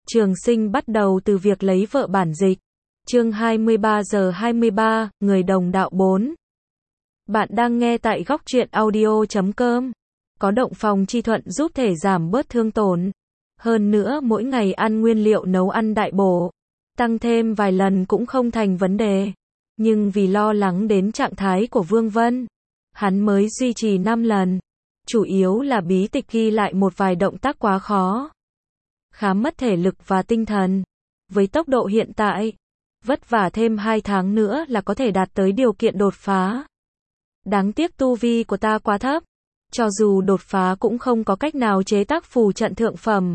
Trường Sinh bắt đầu từ việc lấy vợ bản dịch. Chương 23 giờ 23, người đồng đạo 4. Bạn đang nghe tại góc truyện audio.com. Có động phòng chi thuận giúp thể giảm bớt thương tổn. Hơn nữa mỗi ngày ăn nguyên liệu nấu ăn đại bổ. Tăng thêm vài lần cũng không thành vấn đề. Nhưng vì lo lắng đến trạng thái của Vương Vân, hắn mới duy trì 5 lần. Chủ yếu là bí tịch ghi lại một vài động tác quá khó, khá mất thể lực và tinh thần. Với tốc độ hiện tại, vất vả thêm 2 tháng nữa là có thể đạt tới điều kiện đột phá. Đáng tiếc tu vi của ta quá thấp, cho dù đột phá cũng không có cách nào chế tác phù trận thượng phẩm.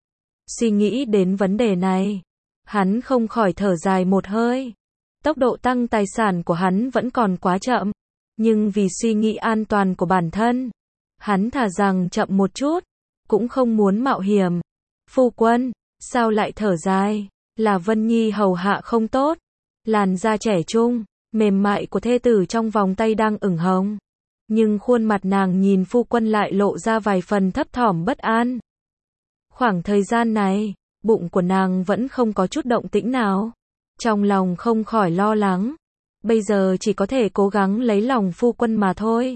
Suy nghĩ đến vấn đề này, hắn không khỏi thở dài một hơi. Tốc độ tăng tài sản của hắn vẫn còn quá chậm, nhưng vì suy nghĩ an toàn của bản thân, hắn thà rằng chậm một chút, cũng không muốn mạo hiểm. Phu quân, sao lại thở dài? Là Vân Nhi hầu hạ không tốt. Làn da trẻ trung, mềm mại của thê tử trong vòng tay đang ửng hồng. Nhưng khuôn mặt nàng nhìn phu quân lại lộ ra vài phần thấp thỏm bất an. Khoảng thời gian này, bụng của nàng vẫn không có chút động tĩnh nào. Trong lòng không khỏi lo lắng. Bây giờ chỉ có thể cố gắng lấy lòng phu quân mà thôi.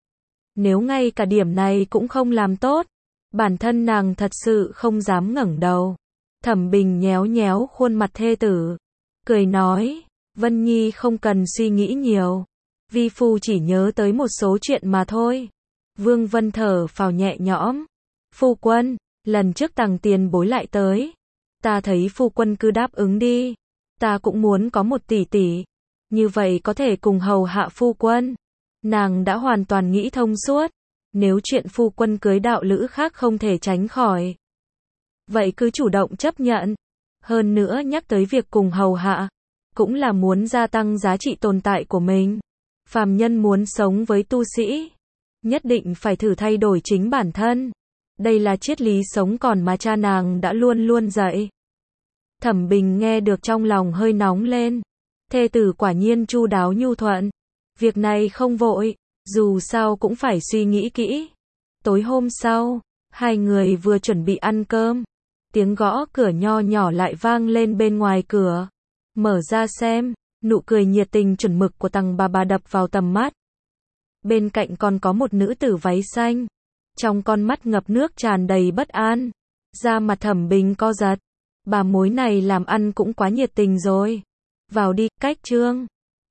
Nếu ngay cả điểm này cũng không làm tốt, bản thân nàng thật sự không dám ngẩng đầu. Thẩm Bình nhéo nhéo khuôn mặt thê tử, cười nói, Vân Nhi không cần suy nghĩ nhiều. Vi phu chỉ nhớ tới một số chuyện mà thôi. Vương Vân thở phào nhẹ nhõm. Phu quân, lần trước Tằng tiền bối lại tới. Ta thấy phu quân cứ đáp ứng đi. Ta cũng muốn có một tỷ tỷ. Như vậy có thể cùng hầu hạ phu quân. Nàng đã hoàn toàn nghĩ thông suốt. Nếu chuyện phu quân cưới đạo lữ khác không thể tránh khỏi, vậy cứ chủ động chấp nhận. Hơn nữa nhắc tới việc cùng hầu hạ, cũng là muốn gia tăng giá trị tồn tại của mình. Phàm nhân muốn sống với tu sĩ, nhất định phải thử thay đổi chính bản thân. Đây là triết lý sống còn mà cha nàng đã luôn luôn dạy. Thẩm Bình nghe được trong lòng hơi nóng lên. Thê tử quả nhiên chu đáo nhu thuận. Việc này không vội, dù sao cũng phải suy nghĩ kỹ. Tối hôm sau, hai người vừa chuẩn bị ăn cơm, tiếng gõ cửa nho nhỏ lại vang lên bên ngoài cửa. Mở ra xem, nụ cười nhiệt tình chuẩn mực của Tằng bà đập vào tầm mắt. Bên cạnh còn có một nữ tử váy xanh, trong con mắt ngập nước tràn đầy bất an. Da mặt Thẩm Bình co giật. Bà mối này làm ăn cũng quá nhiệt tình rồi. Vào đi, cách Trương.